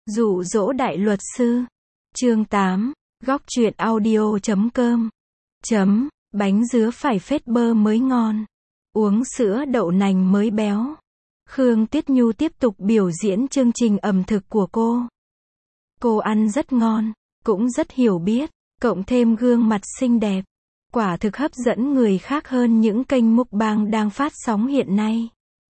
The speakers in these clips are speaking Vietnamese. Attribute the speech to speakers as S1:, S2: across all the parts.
S1: Dụ dỗ đại luật sư. Chương 8. Góc truyện audio.com. Bánh dứa phải phết bơ mới ngon. Uống sữa đậu nành mới béo. Khương Tuyết Nhu tiếp tục biểu diễn chương trình ẩm thực của cô. Cô ăn rất ngon, cũng rất hiểu biết, cộng thêm gương mặt xinh đẹp. Quả thực hấp dẫn người khác hơn những kênh mukbang đang phát sóng hiện nay.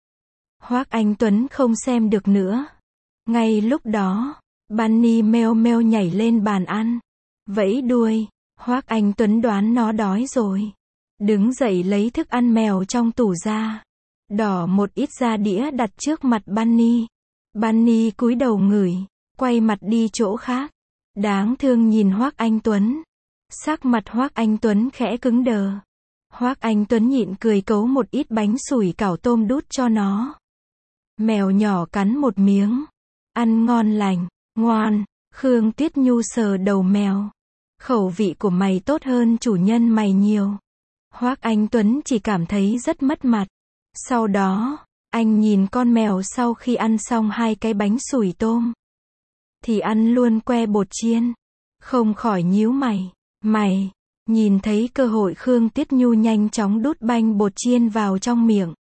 S1: Hoác Anh Tuấn không xem được nữa. Ngay lúc đó, Bunny meo meo nhảy lên bàn ăn, vẫy đuôi. Hoác Anh Tuấn đoán nó đói rồi. Đứng dậy lấy thức ăn mèo trong tủ ra. Đỏ một ít ra đĩa đặt trước mặt Bunny. Bunny cúi đầu ngửi, quay mặt đi chỗ khác. Đáng thương nhìn Hoác Anh Tuấn. Sắc mặt Hoác Anh Tuấn khẽ cứng đờ. Hoác Anh Tuấn nhịn cười cấu một ít bánh sủi cảo tôm đút cho nó. Mèo nhỏ cắn một miếng. Ăn ngon lành, ngoan. Khương Tuyết Nhu sờ đầu mèo. Khẩu vị của mày tốt hơn chủ nhân mày nhiều. Hoác Anh Tuấn chỉ cảm thấy rất mất mặt. Sau đó, anh nhìn con mèo sau khi ăn xong 2 cái bánh sủi tôm. Thì ăn luôn que bột chiên. Không khỏi nhíu mày. Mày, nhìn thấy cơ hội Khương Tuyết Nhu nhanh chóng đút bánh bột chiên vào trong miệng.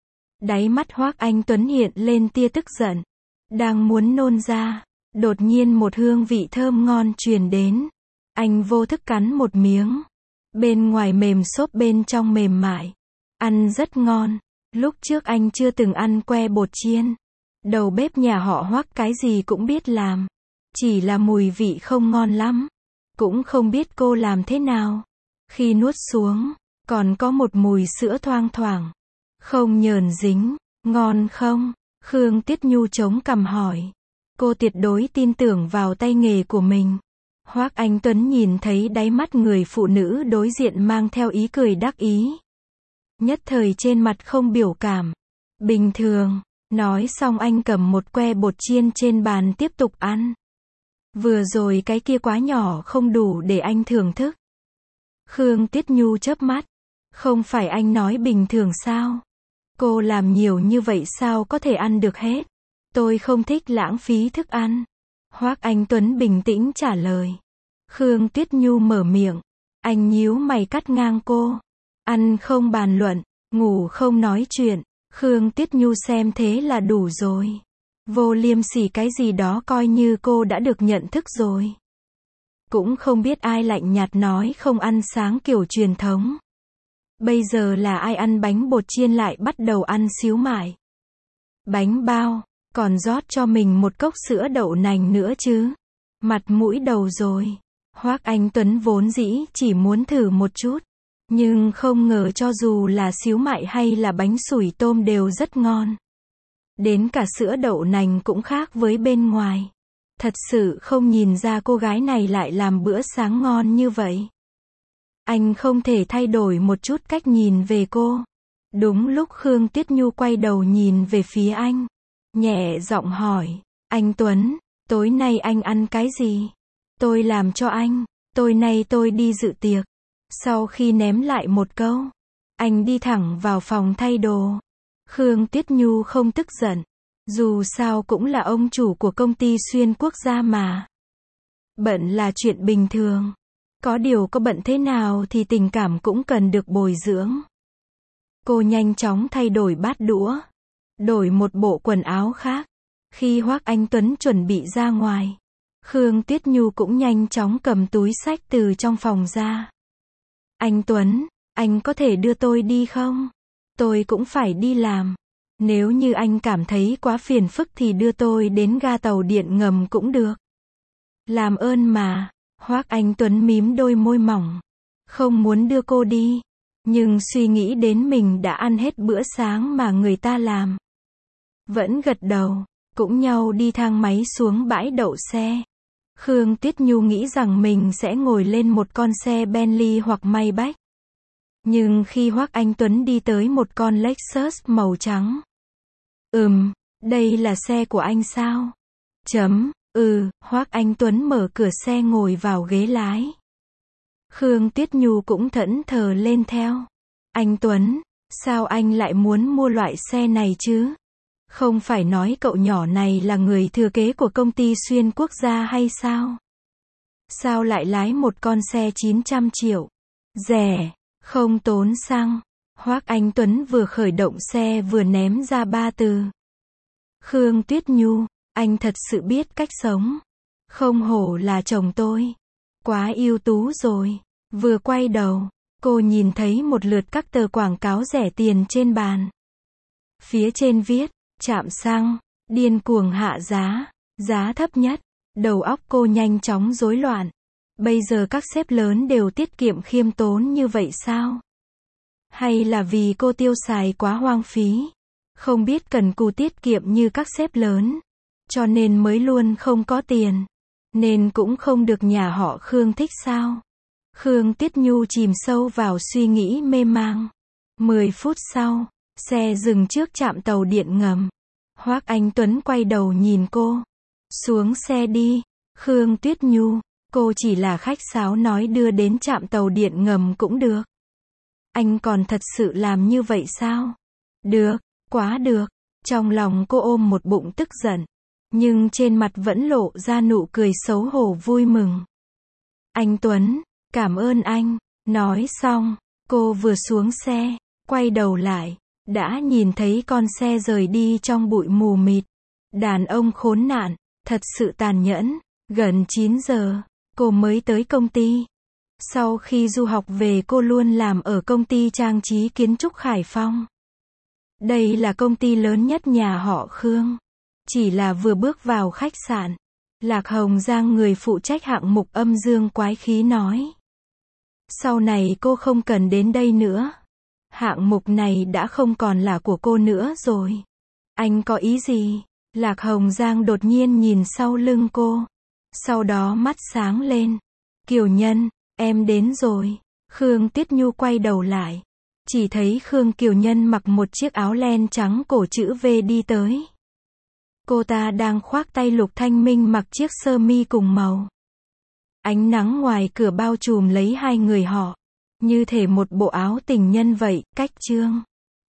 S1: Đáy mắt Hoác Anh Tuấn hiện lên tia tức giận. Đang muốn nôn ra, đột nhiên một hương vị thơm ngon truyền đến. Anh vô thức cắn một miếng. Bên ngoài mềm xốp bên trong mềm mại. Ăn rất ngon. Lúc trước anh chưa từng ăn que bột chiên. Đầu bếp nhà họ Hoác cái gì cũng biết làm. Chỉ là mùi vị không ngon lắm. Cũng không biết cô làm thế nào. Khi nuốt xuống, còn có một mùi sữa thoang thoảng. Không nhờn dính, ngon không? Khương Tuyết Nhu chống cằm hỏi. Cô tuyệt đối tin tưởng vào tay nghề của mình. Hoác Anh Tuấn nhìn thấy đáy mắt người phụ nữ đối diện mang theo ý cười đắc ý. Nhất thời trên mặt không biểu cảm. Bình thường. Nói xong anh cầm một que bột chiên trên bàn tiếp tục ăn. Vừa rồi cái kia quá nhỏ không đủ để anh thưởng thức. Khương Tuyết Nhu chớp mắt. Không phải anh nói bình thường sao? Cô làm nhiều như vậy sao có thể ăn được hết? Tôi không thích lãng phí thức ăn. Hoác Anh Tuấn bình tĩnh trả lời. Khương Tuyết Nhu mở miệng. Anh nhíu mày cắt ngang cô. Ăn không bàn luận, ngủ không nói chuyện. Khương Tuyết Nhu xem thế là đủ rồi. Vô liêm sỉ cái gì đó coi như cô đã được nhận thức rồi. Cũng không biết ai lạnh nhạt nói không ăn sáng kiểu truyền thống. Bây giờ là ai ăn bánh bột chiên lại bắt đầu ăn xíu mại. Bánh bao, còn rót cho mình một cốc sữa đậu nành nữa chứ. Mặt mũi đầu rồi. Hoác Anh Tuấn vốn dĩ chỉ muốn thử một chút. Nhưng không ngờ cho dù là xíu mại hay là bánh sủi tôm đều rất ngon. Đến cả sữa đậu nành cũng khác với bên ngoài. Thật sự không nhìn ra cô gái này lại làm bữa sáng ngon như vậy. Anh không thể thay đổi một chút cách nhìn về cô. Đúng lúc Khương Tuyết Nhu quay đầu nhìn về phía anh. Nhẹ giọng hỏi. Anh Tuấn, tối nay anh ăn cái gì? Tôi làm cho anh. Tối nay tôi đi dự tiệc. Sau khi ném lại một câu, anh đi thẳng vào phòng thay đồ. Khương Tuyết Nhu không tức giận. Dù sao cũng là ông chủ của công ty xuyên quốc gia mà. Bận là chuyện bình thường. Có điều có bận thế nào thì tình cảm cũng cần được bồi dưỡng. Cô nhanh chóng thay đổi bát đũa. Đổi một bộ quần áo khác. Khi Hoác Anh Tuấn chuẩn bị ra ngoài, Khương Tuyết Nhu cũng nhanh chóng cầm túi xách từ trong phòng ra. Anh Tuấn, anh có thể đưa tôi đi không? Tôi cũng phải đi làm. Nếu như anh cảm thấy quá phiền phức thì đưa tôi đến ga tàu điện ngầm cũng được. Làm ơn mà. Hoác Anh Tuấn mím đôi môi mỏng. Không muốn đưa cô đi. Nhưng suy nghĩ đến mình đã ăn hết bữa sáng mà người ta làm. Vẫn gật đầu. Cũng nhau đi thang máy xuống bãi đậu xe. Khương Tuyết Nhu nghĩ rằng mình sẽ ngồi lên một con xe Bentley hoặc Maybach. Nhưng khi Hoác Anh Tuấn đi tới một con Lexus màu trắng. Đây là xe của anh sao? Hoác Anh Tuấn mở cửa xe ngồi vào ghế lái. Khương Tuyết Nhu cũng thẫn thờ lên theo. Anh Tuấn, sao anh lại muốn mua loại xe này chứ? Không phải nói cậu nhỏ này là người thừa kế của công ty xuyên quốc gia hay sao? Sao lại lái một con xe 900 triệu? Rẻ, không tốn xăng. Hoác Anh Tuấn vừa khởi động xe vừa ném ra 3 từ. Khương Tuyết Nhu, anh thật sự biết cách sống. Không hổ là chồng tôi. Quá ưu tú rồi. Vừa quay đầu, cô nhìn thấy một lượt các tờ quảng cáo rẻ tiền trên bàn. Phía trên viết, trạm xăng, điên cuồng hạ giá, giá thấp nhất. Đầu óc cô nhanh chóng rối loạn. Bây giờ các sếp lớn đều tiết kiệm khiêm tốn như vậy sao? Hay là vì cô tiêu xài quá hoang phí? Không biết cần cù tiết kiệm như các sếp lớn. Cho nên mới luôn không có tiền. Nên cũng không được nhà họ Khương thích sao? Khương Tuyết Nhu chìm sâu vào suy nghĩ mê mang. 10 phút sau, xe dừng trước trạm tàu điện ngầm. Hoác Anh Tuấn quay đầu nhìn cô. Xuống xe đi, Khương Tuyết Nhu. Cô chỉ là khách sáo nói đưa đến trạm tàu điện ngầm cũng được. Anh còn thật sự làm như vậy sao? Được, quá được. Trong lòng cô ôm một bụng tức giận. Nhưng trên mặt vẫn lộ ra nụ cười xấu hổ vui mừng. Anh Tuấn, cảm ơn anh. Nói xong, cô vừa xuống xe, quay đầu lại, đã nhìn thấy con xe rời đi trong bụi mù mịt. Đàn ông khốn nạn, thật sự tàn nhẫn. Gần 9 giờ, cô mới tới công ty. Sau khi du học về cô luôn làm ở công ty trang trí kiến trúc Khải Phong. Đây là công ty lớn nhất nhà họ Khương. Chỉ là vừa bước vào khách sạn, Lạc Hồng Giang người phụ trách hạng mục âm dương quái khí nói. Sau này cô không cần đến đây nữa. Hạng mục này đã không còn là của cô nữa rồi. Anh có ý gì? Lạc Hồng Giang đột nhiên nhìn sau lưng cô. Sau đó mắt sáng lên. Kiều Nhân, em đến rồi. Khương Tuyết Nhu quay đầu lại. Chỉ thấy Khương Kiều Nhân mặc một chiếc áo len trắng cổ chữ V đi tới. Cô ta đang khoác tay Lục Thanh Minh mặc chiếc sơ mi cùng màu. Ánh nắng ngoài cửa bao trùm lấy hai người họ. Như thể một bộ áo tình nhân vậy, cách chương.